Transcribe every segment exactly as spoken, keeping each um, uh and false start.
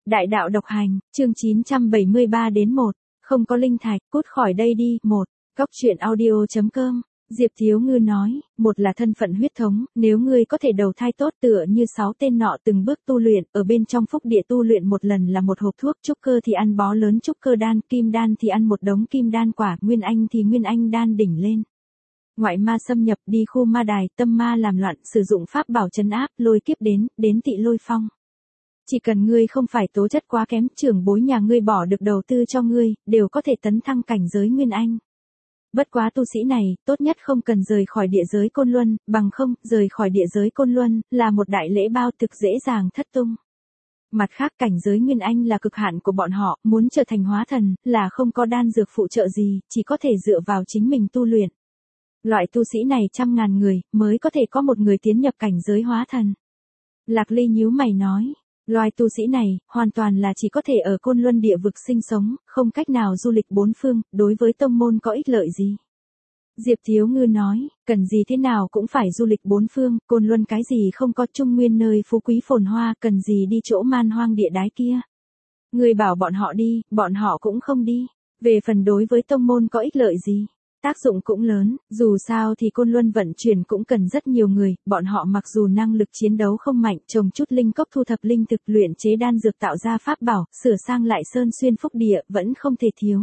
Đại đạo độc hành, chương chín trăm bảy mươi ba đến một, không có linh thạch, cút khỏi đây đi, một, Góc truyện audio.com, Diệp Thiếu Ngư nói, một là thân phận huyết thống, nếu ngươi có thể đầu thai tốt tựa như sáu tên nọ từng bước tu luyện, ở bên trong phúc địa tu luyện một lần là một hộp thuốc, trúc cơ thì ăn bó lớn trúc cơ đan, kim đan thì ăn một đống kim đan quả, nguyên anh thì nguyên anh đan đỉnh lên. Ngoại ma xâm nhập đi khu ma đài, tâm ma làm loạn, sử dụng pháp bảo trấn áp, lôi kiếp đến, đến tị lôi phong. Chỉ cần ngươi không phải tố chất quá kém, trưởng bối nhà ngươi bỏ được đầu tư cho ngươi, đều có thể tấn thăng cảnh giới nguyên anh. Bất quá tu sĩ này, tốt nhất không cần rời khỏi địa giới Côn Luân, bằng không, rời khỏi địa giới Côn Luân, là một đại lễ bao thực dễ dàng thất tung. Mặt khác cảnh giới nguyên anh là cực hạn của bọn họ, muốn trở thành hóa thần, là không có đan dược phụ trợ gì, chỉ có thể dựa vào chính mình tu luyện. Loại tu sĩ này trăm ngàn người, mới có thể có một người tiến nhập cảnh giới hóa thần. Lạc Ly nhíu mày nói. Loài tu sĩ này, hoàn toàn là chỉ có thể ở Côn Luân địa vực sinh sống, không cách nào du lịch bốn phương, đối với tông môn có ích lợi gì. Diệp Thiếu Ngư nói, cần gì thế nào cũng phải du lịch bốn phương, Côn Luân cái gì không có trung nguyên nơi phú quý phồn hoa, cần gì đi chỗ man hoang địa đái kia. Người bảo bọn họ đi, bọn họ cũng không đi. Về phần đối với tông môn có ích lợi gì. Tác dụng cũng lớn, dù sao thì Côn Luân vận chuyển cũng cần rất nhiều người, bọn họ mặc dù năng lực chiến đấu không mạnh, trồng chút linh cốc thu thập linh thực luyện chế đan dược tạo ra pháp bảo, sửa sang lại sơn xuyên phúc địa, vẫn không thể thiếu.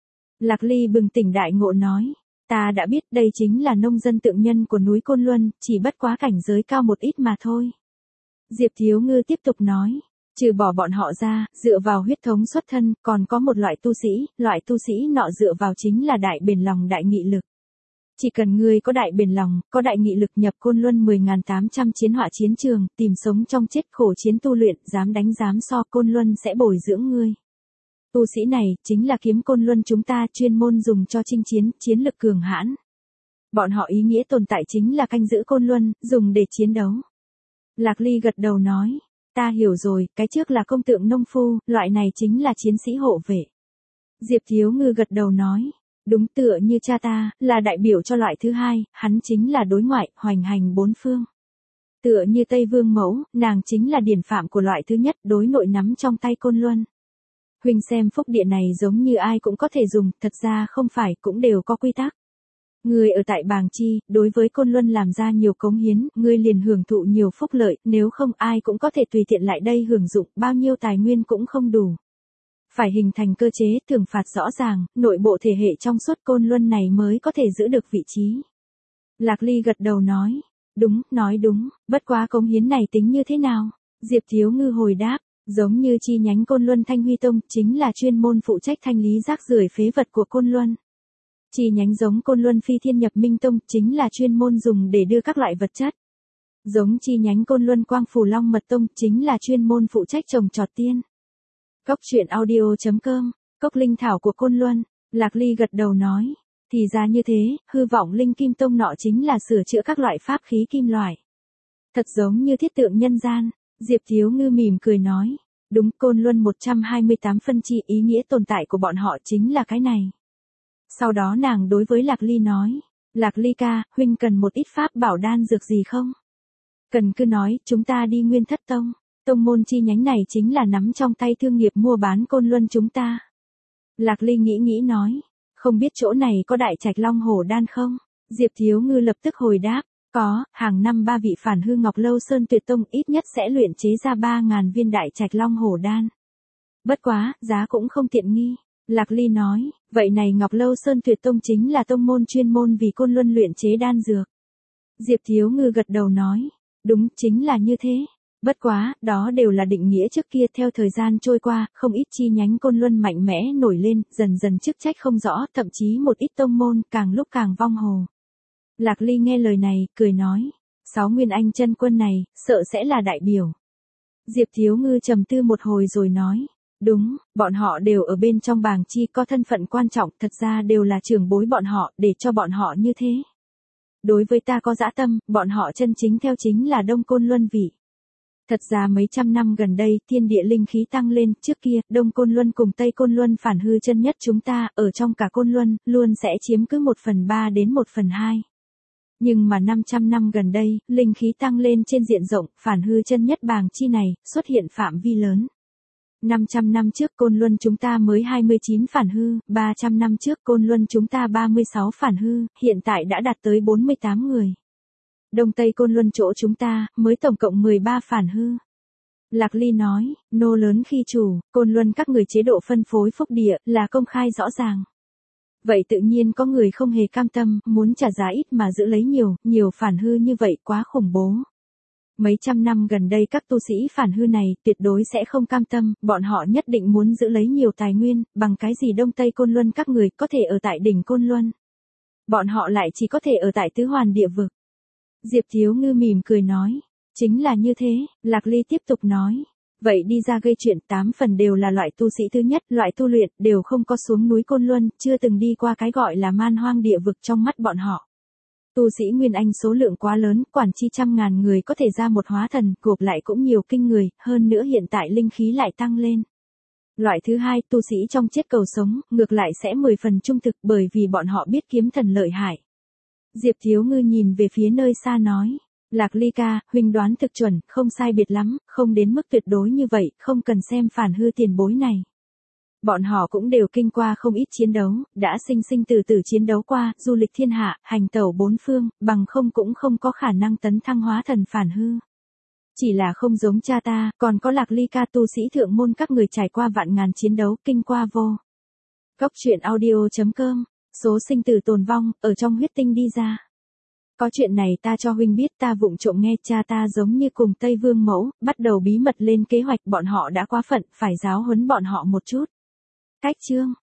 Lạc Ly bừng tỉnh đại ngộ nói, ta đã biết đây chính là nông dân tượng nhân của núi Côn Luân, chỉ bất quá cảnh giới cao một ít mà thôi. Diệp Thiếu Ngư tiếp tục nói. Trừ bỏ bọn họ ra, dựa vào huyết thống xuất thân, còn có một loại tu sĩ, loại tu sĩ nọ dựa vào chính là đại bền lòng đại nghị lực. Chỉ cần ngươi có đại bền lòng, có đại nghị lực nhập Côn Luân mười nghìn tám trăm chiến họa chiến trường, tìm sống trong chết khổ chiến tu luyện, dám đánh dám so Côn Luân sẽ bồi dưỡng ngươi. Tu sĩ này, chính là kiếm Côn Luân chúng ta chuyên môn dùng cho chinh chiến, chiến lực cường hãn. Bọn họ ý nghĩa tồn tại chính là canh giữ Côn Luân, dùng để chiến đấu. Lạc Ly gật đầu nói. Ta hiểu rồi, cái trước là công tượng nông phu, loại này chính là chiến sĩ hộ vệ. Diệp Thiếu Ngư gật đầu nói, đúng tựa như cha ta, là đại biểu cho loại thứ hai, hắn chính là đối ngoại, hoành hành bốn phương. Tựa như Tây Vương Mẫu, nàng chính là điển phạm của loại thứ nhất, đối nội nắm trong tay Côn Luân. Huynh xem phúc địa này giống như ai cũng có thể dùng, thật ra không phải, cũng đều có quy tắc. Người ở tại Bàng Chi, đối với Côn Luân làm ra nhiều cống hiến, ngươi liền hưởng thụ nhiều phúc lợi, nếu không ai cũng có thể tùy tiện lại đây hưởng dụng, bao nhiêu tài nguyên cũng không đủ. Phải hình thành cơ chế thưởng phạt rõ ràng, nội bộ thể hệ trong suốt Côn Luân này mới có thể giữ được vị trí. Lạc Ly gật đầu nói, đúng, nói đúng, bất quá cống hiến này tính như thế nào? Diệp Thiếu Ngư hồi đáp, giống như chi nhánh Côn Luân Thanh Huy Tông, chính là chuyên môn phụ trách thanh lý rác rưởi phế vật của Côn Luân. Chi nhánh giống Côn Luân Phi Thiên Nhập Minh Tông chính là chuyên môn dùng để đưa các loại vật chất. Giống chi nhánh Côn Luân Quang Phù Long Mật Tông chính là chuyên môn phụ trách trồng trọt tiên. Góc truyện audio.com, Cốc Linh Thảo của Côn Luân, Lạc Ly gật đầu nói, thì ra như thế, hư vọng Linh Kim Tông nọ chính là sửa chữa các loại pháp khí kim loại. Thật giống như thiết tượng nhân gian, Diệp Thiếu Ngư mỉm cười nói, đúng Côn Luân một trăm hai mươi tám phân chi ý nghĩa tồn tại của bọn họ chính là cái này. Sau đó nàng đối với Lạc Ly nói, Lạc Ly ca, huynh cần một ít pháp bảo đan dược gì không? Cần cứ nói, chúng ta đi Nguyên Thất Tông, tông môn chi nhánh này chính là nắm trong tay thương nghiệp mua bán Côn Luân chúng ta. Lạc Ly nghĩ nghĩ nói, không biết chỗ này có đại trạch long hổ đan không? Diệp Thiếu Ngư lập tức hồi đáp, có, hàng năm ba vị phản hư Ngọc Lâu Sơn Tuyệt Tông ít nhất sẽ luyện chế ra ba ngàn viên đại trạch long hổ đan. Bất quá, giá cũng không tiện nghi. Lạc Ly nói, vậy này Ngọc Lâu Sơn Tuyệt Tông chính là tông môn chuyên môn vì Côn Luân luyện chế đan dược. Diệp Thiếu Ngư gật đầu nói, đúng, chính là như thế. Bất quá, đó đều là định nghĩa trước kia theo thời gian trôi qua, không ít chi nhánh Côn Luân mạnh mẽ nổi lên, dần dần chức trách không rõ, thậm chí một ít tông môn càng lúc càng vong hồ. Lạc Ly nghe lời này, cười nói, sáu nguyên anh chân quân này, sợ sẽ là đại biểu. Diệp Thiếu Ngư trầm tư một hồi rồi nói, đúng, bọn họ đều ở bên trong Bàng Chi có thân phận quan trọng, thật ra đều là trưởng bối bọn họ, để cho bọn họ như thế. Đối với ta có dã tâm, bọn họ chân chính theo chính là Đông Côn Luân vị. Thật ra mấy trăm năm gần đây, thiên địa linh khí tăng lên, trước kia, Đông Côn Luân cùng Tây Côn Luân phản hư chân nhất chúng ta, ở trong cả Côn Luân, luôn sẽ chiếm cứ một phần ba đến một phần hai. Nhưng mà năm trăm năm gần đây, linh khí tăng lên trên diện rộng, phản hư chân nhất Bàng Chi này, xuất hiện phạm vi lớn. năm trăm năm trước Côn Luân chúng ta mới hai mươi chín phản hư, ba trăm năm trước Côn Luân chúng ta ba mươi sáu phản hư, hiện tại đã đạt tới bốn mươi tám người. Đông Tây Côn Luân chỗ chúng ta, mới tổng cộng mười ba phản hư. Lạc Ly nói, nô lớn khi chủ, Côn Luân các người chế độ phân phối phúc địa, là công khai rõ ràng. Vậy tự nhiên có người không hề cam tâm, muốn trả giá ít mà giữ lấy nhiều, nhiều phản hư như vậy quá khủng bố. Mấy trăm năm gần đây các tu sĩ phản hư này tuyệt đối sẽ không cam tâm, bọn họ nhất định muốn giữ lấy nhiều tài nguyên, bằng cái gì Đông Tây Côn Luân các người có thể ở tại đỉnh Côn Luân. Bọn họ lại chỉ có thể ở tại tứ hoàn địa vực. Diệp Thiếu Ngư mỉm cười nói, chính là như thế, Lạc Ly tiếp tục nói. Vậy đi ra gây chuyện tám phần đều là loại tu sĩ thứ nhất, loại tu luyện, đều không có xuống núi Côn Luân, chưa từng đi qua cái gọi là man hoang địa vực trong mắt bọn họ. Tu sĩ Nguyên Anh số lượng quá lớn, quản chi trăm ngàn người có thể ra một hóa thần, gộp lại cũng nhiều kinh người, hơn nữa hiện tại linh khí lại tăng lên. Loại thứ hai, tu sĩ trong chết cầu sống, ngược lại sẽ mười phần trung thực bởi vì bọn họ biết kiếm thần lợi hại. Diệp Thiếu Ngư nhìn về phía nơi xa nói. Lạc Ly ca, huynh đoán thực chuẩn, không sai biệt lắm, không đến mức tuyệt đối như vậy, không cần xem phản hư tiền bối này. Bọn họ cũng đều kinh qua không ít chiến đấu, đã sinh sinh từ từ chiến đấu qua, du lịch thiên hạ, hành tẩu bốn phương, bằng không cũng không có khả năng tấn thăng hóa thần phản hư. Chỉ là không giống cha ta, còn có Lạc Ly ca tu sĩ thượng môn các người trải qua vạn ngàn chiến đấu, kinh qua vô. Cốc truyện audio chấm com, số sinh tử tồn vong, ở trong huyết tinh đi ra. Có chuyện này ta cho huynh biết, ta vụng trộm nghe cha ta giống như cùng Tây Vương mẫu, bắt đầu bí mật lên kế hoạch, bọn họ đã quá phận, phải giáo huấn bọn họ một chút. Cách chương